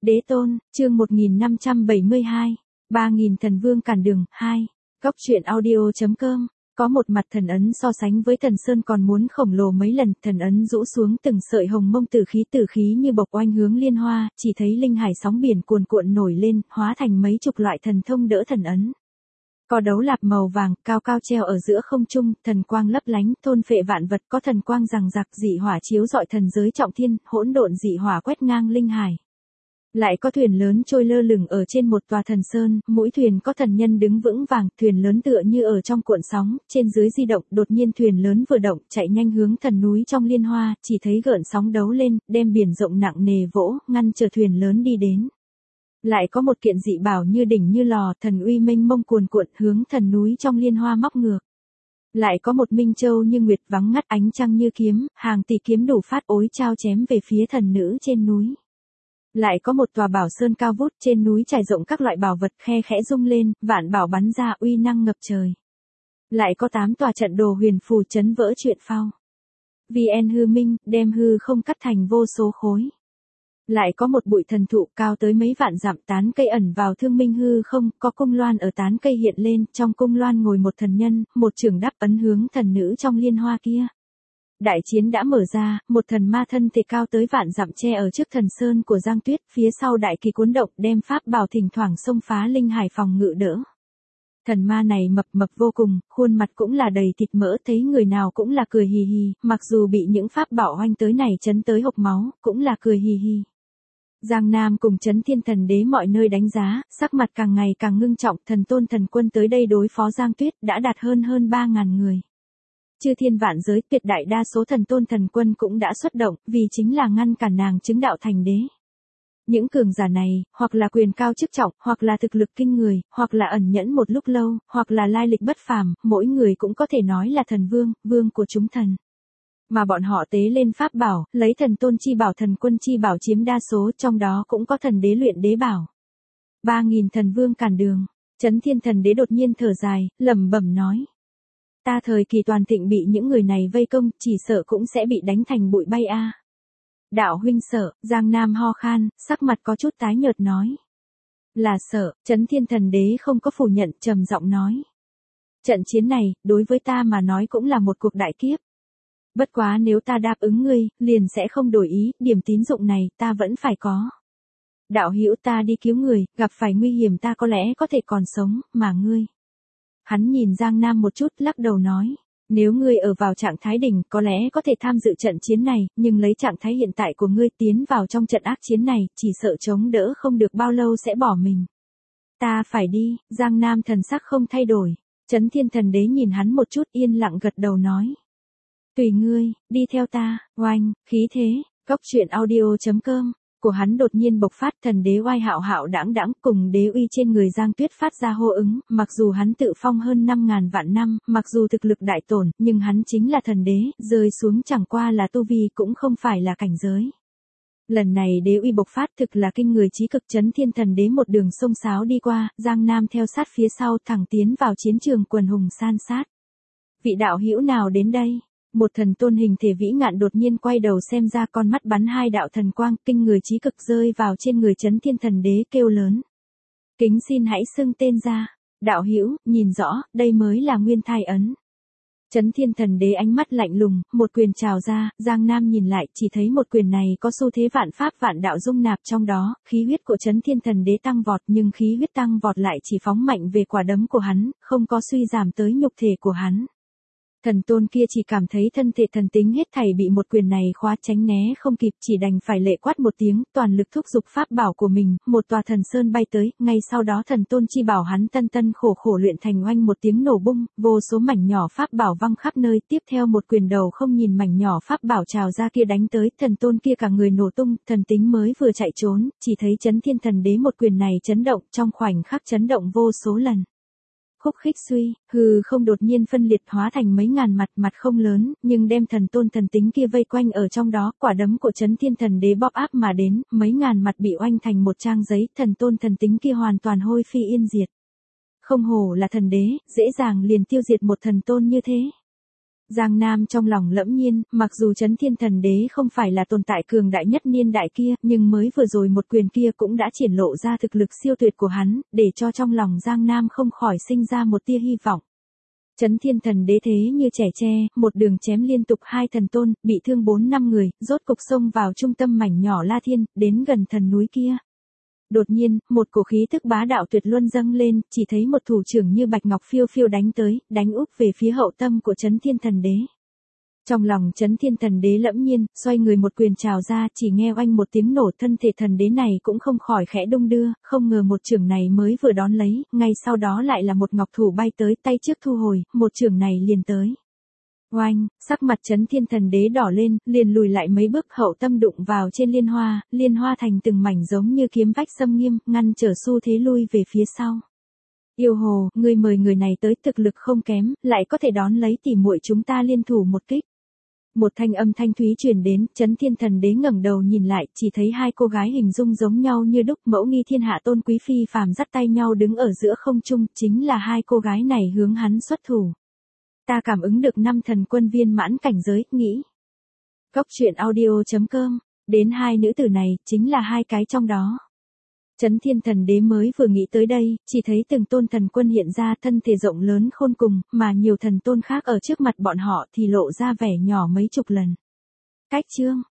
Đế tôn, chương 1572, 3000 thần vương cản đường, 2. Góc truyện audio.com. Có một mặt thần ấn so sánh với thần sơn còn muốn khổng lồ mấy lần, thần ấn rũ xuống từng sợi hồng mông tử khí như bộc oanh hướng liên hoa, chỉ thấy linh hải sóng biển cuồn cuộn nổi lên, hóa thành mấy chục loại thần thông đỡ thần ấn. Có đấu lạp màu vàng, cao cao treo ở giữa không trung, thần quang lấp lánh, thôn phệ vạn vật, có thần quang rằng rạc, dị hỏa chiếu rọi thần giới trọng thiên, hỗn độn dị hỏa quét ngang linh hải. Lại có thuyền lớn trôi lơ lửng ở trên một tòa thần sơn, mũi thuyền có thần nhân đứng vững vàng, thuyền lớn tựa như ở trong cuộn sóng, trên dưới di động, đột nhiên thuyền lớn vừa động, chạy nhanh hướng thần núi trong liên hoa, chỉ thấy gợn sóng đấu lên, đem biển rộng nặng nề vỗ, ngăn chờ thuyền lớn đi đến. Lại có một kiện dị bảo như đỉnh như lò, thần uy mênh mông cuồn cuộn hướng thần núi trong liên hoa móc ngược. Lại có một minh châu như nguyệt vắng ngắt, ánh trăng như kiếm, hàng tỷ kiếm đủ phát ối trao chém về phía thần nữ trên núi. Lại có một tòa bảo sơn cao vút, trên núi trải rộng các loại bảo vật, khe khẽ rung lên, vạn bảo bắn ra, uy năng ngập trời. Lại có 8 tòa trận đồ huyền phù chấn vỡ chuyện phao. VN hư minh, đem hư không cắt thành vô số khối. Lại có một bụi thần thụ cao tới mấy vạn dặm, tán cây ẩn vào thương minh hư không, có cung loan ở tán cây hiện lên, trong cung loan ngồi một thần nhân, một chưởng đắp ấn hướng thần nữ trong liên hoa kia. Đại chiến đã mở ra, một thần ma thân thể cao tới vạn dặm che ở trước thần sơn của Giang Tuyết, phía sau đại kỳ cuốn động, đem pháp bảo thỉnh thoảng xông phá linh hải phòng ngự đỡ. Thần ma này mập vô cùng, khuôn mặt cũng là đầy thịt mỡ, thấy người nào cũng là cười hì hì, mặc dù bị những pháp bảo oanh tới này chấn tới hộc máu, cũng là cười hì hì. Giang Nam cùng Chấn Thiên Thần Đế mọi nơi đánh giá, sắc mặt càng ngày càng ngưng trọng, thần tôn thần quân tới đây đối phó Giang Tuyết đã đạt hơn 3.000 người. Chư thiên vạn giới, tuyệt đại đa số thần tôn thần quân cũng đã xuất động, vì chính là ngăn cản nàng chứng đạo thành đế. Những cường giả này, hoặc là quyền cao chức trọng, hoặc là thực lực kinh người, hoặc là ẩn nhẫn một lúc lâu, hoặc là lai lịch bất phàm, mỗi người cũng có thể nói là thần vương, vương của chúng thần. Mà bọn họ tế lên pháp bảo, lấy thần tôn chi bảo thần quân chi bảo chiếm đa số, trong đó cũng có thần đế luyện đế bảo. 3000 thần vương cản đường. Chấn Thiên Thần Đế đột nhiên thở dài, lẩm bẩm nói: ta thời kỳ toàn thịnh bị những người này vây công, chỉ sợ cũng sẽ bị đánh thành bụi bay a. Đạo huynh sợ, Giang Nam ho khan, sắc mặt có chút tái nhợt nói. Là sợ, Chấn Thiên Thần Đế không có phủ nhận, trầm giọng nói. Trận chiến này, đối với ta mà nói cũng là một cuộc đại kiếp. Bất quá nếu ta đáp ứng ngươi, liền sẽ không đổi ý, điểm tín dụng này, ta vẫn phải có. Đạo hữu, ta đi cứu người, gặp phải nguy hiểm ta có lẽ có thể còn sống, mà ngươi. Hắn nhìn Giang Nam một chút, lắc đầu nói, nếu ngươi ở vào trạng thái đỉnh có lẽ có thể tham dự trận chiến này, nhưng lấy trạng thái hiện tại của ngươi tiến vào trong trận ác chiến này, chỉ sợ chống đỡ không được bao lâu sẽ bỏ mình. Ta phải đi. Giang Nam thần sắc không thay đổi. Chấn Thiên Thần Đế nhìn hắn một chút, yên lặng gật đầu nói. Tùy ngươi, đi theo ta. Oanh, khí thế. Góc truyện audio.com. Của hắn đột nhiên bộc phát, thần đế oai hạo hạo đãng đãng cùng đế uy trên người Giang Tuyết phát ra hô ứng, mặc dù hắn tự phong hơn 5.000 vạn năm, mặc dù thực lực đại tổn, nhưng hắn chính là thần đế, rơi xuống chẳng qua là tu vi, cũng không phải là cảnh giới. Lần này đế uy bộc phát thực là kinh người chí cực. Chấn Thiên Thần Đế một đường sông sáo đi qua, Giang Nam theo sát phía sau, thẳng tiến vào chiến trường, quần hùng san sát. Vị đạo hữu nào đến đây? Một thần tôn hình thể vĩ ngạn đột nhiên quay đầu xem ra, con mắt bắn 2 đạo thần quang, kinh người chí cực rơi vào trên người Chấn Thiên Thần Đế, kêu lớn. Kính xin hãy xưng tên ra. Đạo hữu, nhìn rõ, đây mới là nguyên thai ấn. Chấn Thiên Thần Đế ánh mắt lạnh lùng, một quyền trào ra, Giang Nam nhìn lại, chỉ thấy một quyền này có xu thế vạn pháp vạn đạo dung nạp trong đó, khí huyết của Chấn Thiên Thần Đế tăng vọt, nhưng khí huyết tăng vọt lại chỉ phóng mạnh về quả đấm của hắn, không có suy giảm tới nhục thể của hắn. Thần tôn kia chỉ cảm thấy thân thể thần tính hết thảy bị một quyền này khóa, tránh né không kịp, chỉ đành phải lệ quát một tiếng, toàn lực thúc giục pháp bảo của mình, một tòa thần sơn bay tới, ngay sau đó thần tôn chi bảo hắn tân khổ luyện thành oanh một tiếng nổ bung, vô số mảnh nhỏ pháp bảo văng khắp nơi, tiếp theo một quyền đầu không nhìn mảnh nhỏ pháp bảo trào ra kia đánh tới, thần tôn kia cả người nổ tung, thần tính mới vừa chạy trốn, chỉ thấy Chấn Thiên Thần Đế một quyền này chấn động, trong khoảnh khắc chấn động vô số lần. Khúc khích suy, hư không đột nhiên phân liệt hóa thành mấy ngàn mặt không lớn, nhưng đem thần tôn thần tính kia vây quanh ở trong đó, quả đấm của Chấn Thiên Thần Đế bóp áp mà đến, mấy ngàn mặt bị oanh thành một trang giấy, thần tôn thần tính kia hoàn toàn hôi phi yên diệt. Không hổ là thần đế, dễ dàng liền tiêu diệt một thần tôn như thế. Giang Nam trong lòng lẫm nhiên, mặc dù Chấn Thiên Thần Đế không phải là tồn tại cường đại nhất niên đại kia, nhưng mới vừa rồi một quyền kia cũng đã triển lộ ra thực lực siêu tuyệt của hắn, để cho trong lòng Giang Nam không khỏi sinh ra một tia hy vọng. Chấn Thiên Thần Đế thế như trẻ tre, một đường chém liên tục 2 thần tôn, bị thương 4-5 người, rốt cục xông vào trung tâm mảnh nhỏ La Thiên, đến gần thần núi kia. Đột nhiên, một cổ khí tức bá đạo tuyệt luân dâng lên, chỉ thấy một thủ trưởng như bạch ngọc phiêu phiêu đánh tới, đánh úp về phía hậu tâm của Chấn Thiên Thần Đế. Trong lòng Chấn Thiên Thần Đế lẫm nhiên, xoay người một quyền trào ra, chỉ nghe oanh một tiếng nổ, thân thể thần đế này cũng không khỏi khẽ đung đưa, không ngờ một chưởng này mới vừa đón lấy, ngay sau đó lại là một ngọc thủ bay tới, tay trước thu hồi, một chưởng này liền tới. Oanh, sắc mặt Chấn Thiên Thần Đế đỏ lên, liền lùi lại mấy bước, hậu tâm đụng vào trên liên hoa thành từng mảnh giống như kiếm vách xâm nghiêm, ngăn trở xu thế lui về phía sau. Yêu hồ, ngươi mời người này tới, thực lực không kém, lại có thể đón lấy tỉ muội chúng ta liên thủ một kích. Một thanh âm thanh thúy truyền đến, Chấn Thiên Thần Đế ngẩng đầu nhìn lại, chỉ thấy 2 cô gái hình dung giống nhau như đúc, mẫu nghi thiên hạ tôn quý phi phàm dắt tay nhau đứng ở giữa không trung, chính là 2 cô gái này hướng hắn xuất thủ. Ta cảm ứng được 5 thần quân viên mãn cảnh giới, nghĩ. Góc truyện audio.com, đến 2 nữ tử này, chính là 2 cái trong đó. Chấn Thiên Thần Đế mới vừa nghĩ tới đây, chỉ thấy từng tôn thần quân hiện ra, thân thể rộng lớn khôn cùng, mà nhiều thần tôn khác ở trước mặt bọn họ thì lộ ra vẻ nhỏ mấy chục lần. Cách chương